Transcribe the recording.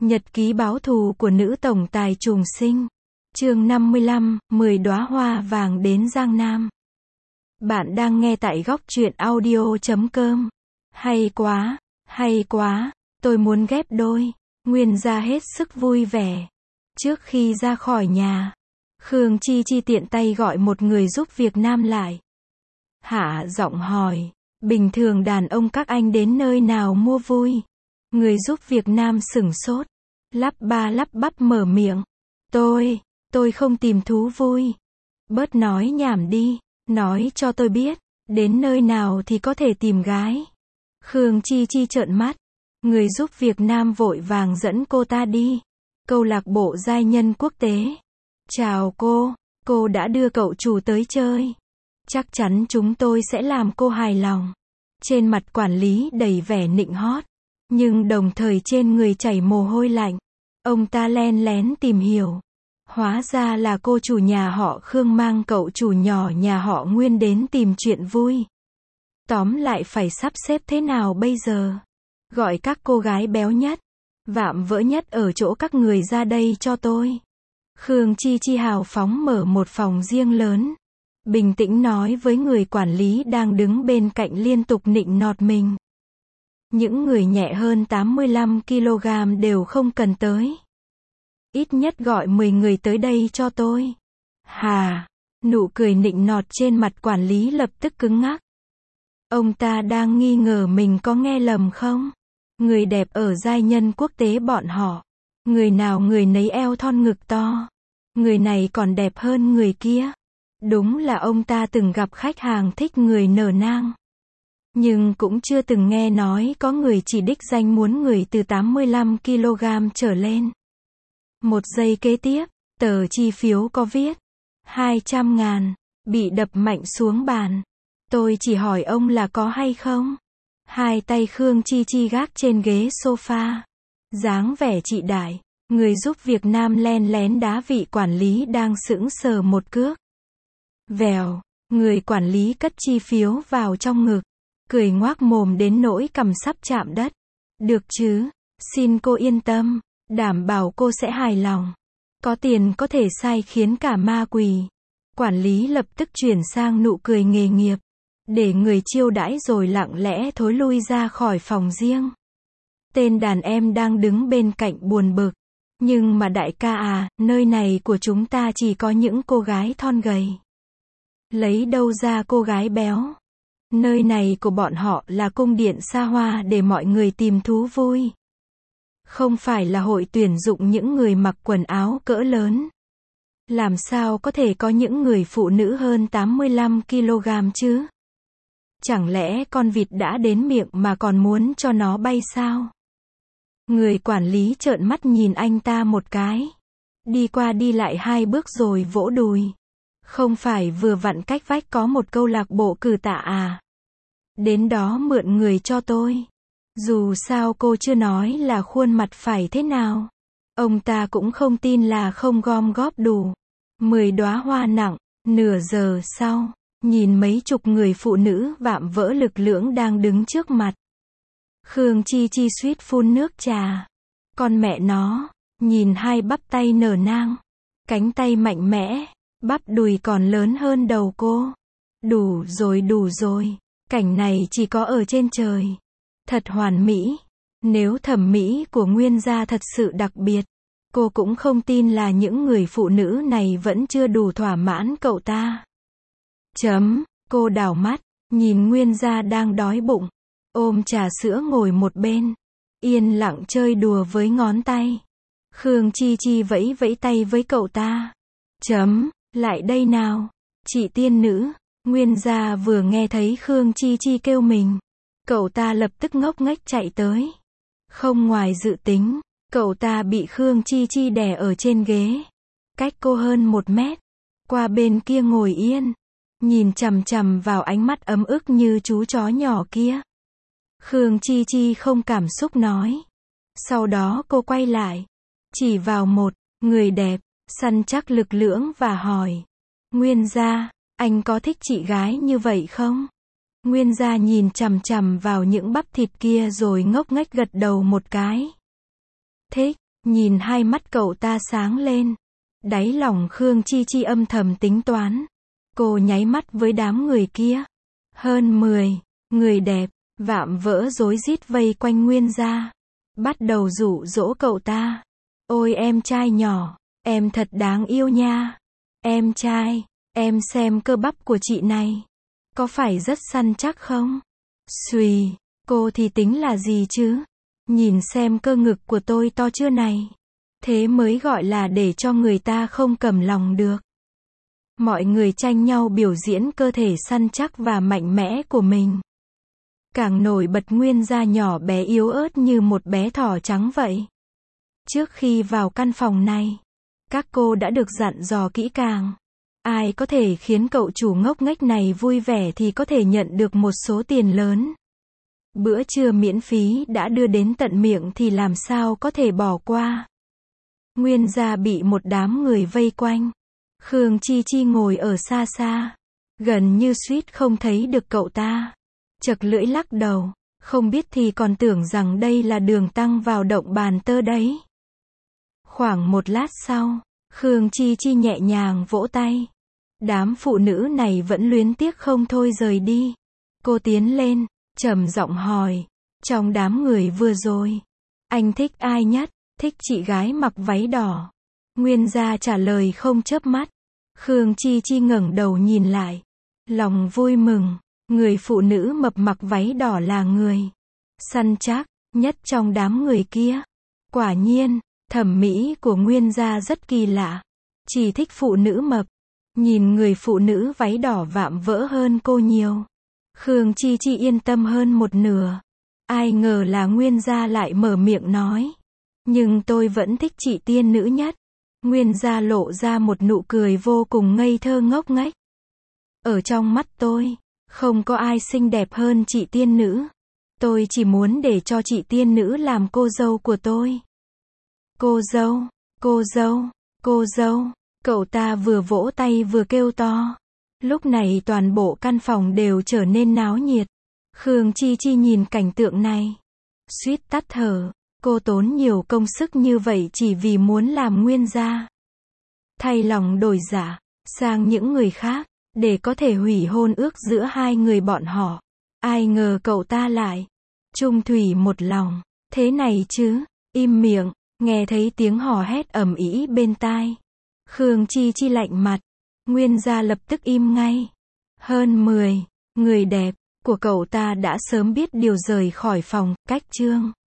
Nhật ký báo thù của nữ tổng tài trùng sinh. Chương 55, 10 đóa hoa vàng đến Giang Nam. Bạn đang nghe tại góc truyện audio.com. Hay quá, tôi muốn ghép đôi. Nguyên gia hết sức vui vẻ. Trước khi ra khỏi nhà, Khương Chi Chi tiện tay gọi một người giúp việc nam lại. Hạ giọng hỏi, bình thường đàn ông các anh đến nơi nào mua vui? Người giúp việc nam sửng sốt, lắp ba lắp bắp mở miệng. Tôi không tìm thú vui. Bớt nói nhảm đi, nói cho tôi biết, đến nơi nào thì có thể tìm gái. Khương Chi Chi trợn mắt, người giúp việc nam vội vàng dẫn cô ta đi. Câu lạc bộ giai nhân quốc tế. Chào cô đã đưa cậu chủ tới chơi. Chắc chắn chúng tôi sẽ làm cô hài lòng. Trên mặt quản lý đầy vẻ nịnh hót, nhưng đồng thời trên người chảy mồ hôi lạnh. Ông ta len lén tìm hiểu. Hóa ra là cô chủ nhà họ Khương mang cậu chủ nhỏ nhà họ Nguyên đến tìm chuyện vui. Tóm lại phải sắp xếp thế nào bây giờ? Gọi các cô gái béo nhất, vạm vỡ nhất ở chỗ các người ra đây cho tôi. Khương Chi Chi hào phóng mở một phòng riêng lớn. Bình tĩnh nói với người quản lý đang đứng bên cạnh liên tục nịnh nọt mình. Những người nhẹ hơn 85 kg đều không cần tới. Ít nhất gọi 10 người tới đây cho tôi. Hà, nụ cười nịnh nọt trên mặt quản lý lập tức cứng ngắc. Ông ta đang nghi ngờ mình có nghe lầm không? Người đẹp ở giai nhân quốc tế bọn họ. Người nào người nấy eo thon ngực to. Người này còn đẹp hơn người kia. Đúng là ông ta từng gặp khách hàng thích người nở nang. Nhưng cũng chưa từng nghe nói có người chỉ đích danh muốn người từ 85 kg trở lên. Một giây kế tiếp, tờ chi phiếu có viết 200.000, bị đập mạnh xuống bàn. Tôi chỉ hỏi ông là có hay không? Hai tay Khương Chi Chi gác trên ghế sofa. Dáng vẻ trị đại, người giúp việc nam len lén đá vị quản lý đang sững sờ một cước. Vèo, người quản lý cất chi phiếu vào trong ngực. Cười ngoác mồm đến nỗi cằm sắp chạm đất. Được chứ, xin cô yên tâm, đảm bảo cô sẽ hài lòng. Có tiền có thể sai khiến cả ma quỷ. Quản lý lập tức chuyển sang nụ cười nghề nghiệp. Để người chiêu đãi rồi lặng lẽ thối lui ra khỏi phòng riêng. Tên đàn em đang đứng bên cạnh buồn bực. Nhưng mà đại ca à, nơi này của chúng ta chỉ có những cô gái thon gầy. Lấy đâu ra cô gái béo? Nơi này của bọn họ là cung điện xa hoa để mọi người tìm thú vui. Không phải là hội tuyển dụng những người mặc quần áo cỡ lớn. Làm sao có thể có những người phụ nữ hơn 85 kg chứ? Chẳng lẽ con vịt đã đến miệng mà còn muốn cho nó bay sao? Người quản lý trợn mắt nhìn anh ta một cái. Đi qua đi lại 2 bước rồi vỗ đùi. Không phải vừa vặn cách vách có một câu lạc bộ cử tạ à? Đến đó mượn người cho tôi. Dù sao cô chưa nói là khuôn mặt phải thế nào. Ông ta cũng không tin là không gom góp đủ 10 đóa hoa nặng. Nửa giờ sau, nhìn mấy chục người phụ nữ vạm vỡ lực lưỡng đang đứng trước mặt. Khương Chi Chi suýt phun nước trà. Con mẹ nó, nhìn hai bắp tay nở nang, cánh tay mạnh mẽ, bắp đùi còn lớn hơn đầu cô. Đủ rồi. Cảnh này chỉ có ở trên trời. Thật hoàn mỹ. Nếu thẩm mỹ của Nguyên gia thật sự đặc biệt, cô cũng không tin là những người phụ nữ này vẫn chưa đủ thỏa mãn cậu ta. Cô đảo mắt, nhìn Nguyên gia đang đói bụng, ôm trà sữa ngồi một bên, yên lặng chơi đùa với ngón tay. Khương Chi Chi vẫy vẫy tay với cậu ta. Lại đây nào, chị tiên nữ. Nguyên gia vừa nghe thấy Khương Chi Chi kêu mình, cậu ta lập tức ngốc nghếch chạy tới. Không ngoài dự tính, cậu ta bị Khương Chi Chi đè ở trên ghế, cách cô hơn 1 mét, qua bên kia ngồi yên, nhìn chằm chằm vào ánh mắt ấm ức như chú chó nhỏ kia. Khương Chi Chi không cảm xúc nói. Sau đó cô quay lại, chỉ vào một người đẹp, săn chắc lực lưỡng và hỏi, Nguyên gia, anh có thích chị gái như vậy không? Nguyên gia nhìn chằm chằm vào những bắp thịt kia rồi ngốc nghếch gật đầu một cái. Thích, Nhìn hai mắt cậu ta sáng lên. Đáy lòng Khương Chi Chi âm thầm tính toán. Cô nháy mắt với đám người kia. Hơn 10 người đẹp, vạm vỡ rối rít vây quanh Nguyên gia. Bắt đầu dụ dỗ cậu ta. Ôi em trai nhỏ, em thật đáng yêu nha. Em trai, em xem cơ bắp của chị này. Có phải rất săn chắc không? Xùi, cô thì tính là gì chứ? Nhìn xem cơ ngực của tôi to chưa này. Thế mới gọi là để cho người ta không cầm lòng được. Mọi người tranh nhau biểu diễn cơ thể săn chắc và mạnh mẽ của mình. Càng nổi bật Nguyên gia nhỏ bé yếu ớt như một bé thỏ trắng vậy. Trước khi vào căn phòng này, các cô đã được dặn dò kỹ càng. Ai có thể khiến cậu chủ ngốc nghếch này vui vẻ thì có thể nhận được một số tiền lớn. Bữa trưa miễn phí đã đưa đến tận miệng thì làm sao có thể bỏ qua. Nguyên gia bị một đám người vây quanh. Khương Chi Chi ngồi ở xa xa, gần như suýt không thấy được cậu ta. Chật lưỡi lắc đầu, không biết thì còn tưởng rằng đây là đường tăng vào động bàn tơ đấy. Khoảng một lát sau, Khương Chi Chi nhẹ nhàng vỗ tay. Đám phụ nữ này vẫn luyến tiếc không thôi rời đi. Cô tiến lên, trầm giọng hỏi, trong đám người vừa rồi, anh thích ai nhất? Thích chị gái mặc váy đỏ. Nguyên gia trả lời không chớp mắt. Khương Chi Chi ngẩng đầu nhìn lại. Lòng vui mừng, người phụ nữ mập mặc váy đỏ là người săn chắc nhất trong đám người kia. Quả nhiên, thẩm mỹ của Nguyên gia rất kỳ lạ. Chỉ thích phụ nữ mập. Nhìn người phụ nữ váy đỏ vạm vỡ hơn cô nhiều. Khương Chi Chi yên tâm hơn một nửa. Ai ngờ là Nguyên gia lại mở miệng nói. Nhưng tôi vẫn thích chị tiên nữ nhất. Nguyên gia lộ ra một nụ cười vô cùng ngây thơ ngốc nghếch. Ở trong mắt tôi, không có ai xinh đẹp hơn chị tiên nữ. Tôi chỉ muốn để cho chị tiên nữ làm cô dâu của tôi. Cô dâu, cô dâu, cô dâu. Cậu ta vừa vỗ tay vừa kêu to. Lúc này toàn bộ căn phòng đều trở nên náo nhiệt. Khương Chi Chi nhìn cảnh tượng này, suýt tắt thở. Cô tốn nhiều công sức như vậy chỉ vì muốn làm Nguyên gia thay lòng đổi dạ sang những người khác, để có thể hủy hôn ước giữa hai người bọn họ. Ai ngờ cậu ta lại chung thủy một lòng. Thế này chứ? Im miệng. Nghe thấy tiếng hò hét ầm ĩ bên tai, Khương Chi Chi lạnh mặt. Nguyên gia lập tức im ngay. Hơn 10 người đẹp của cậu ta đã sớm biết điều rời khỏi phòng. Cách chương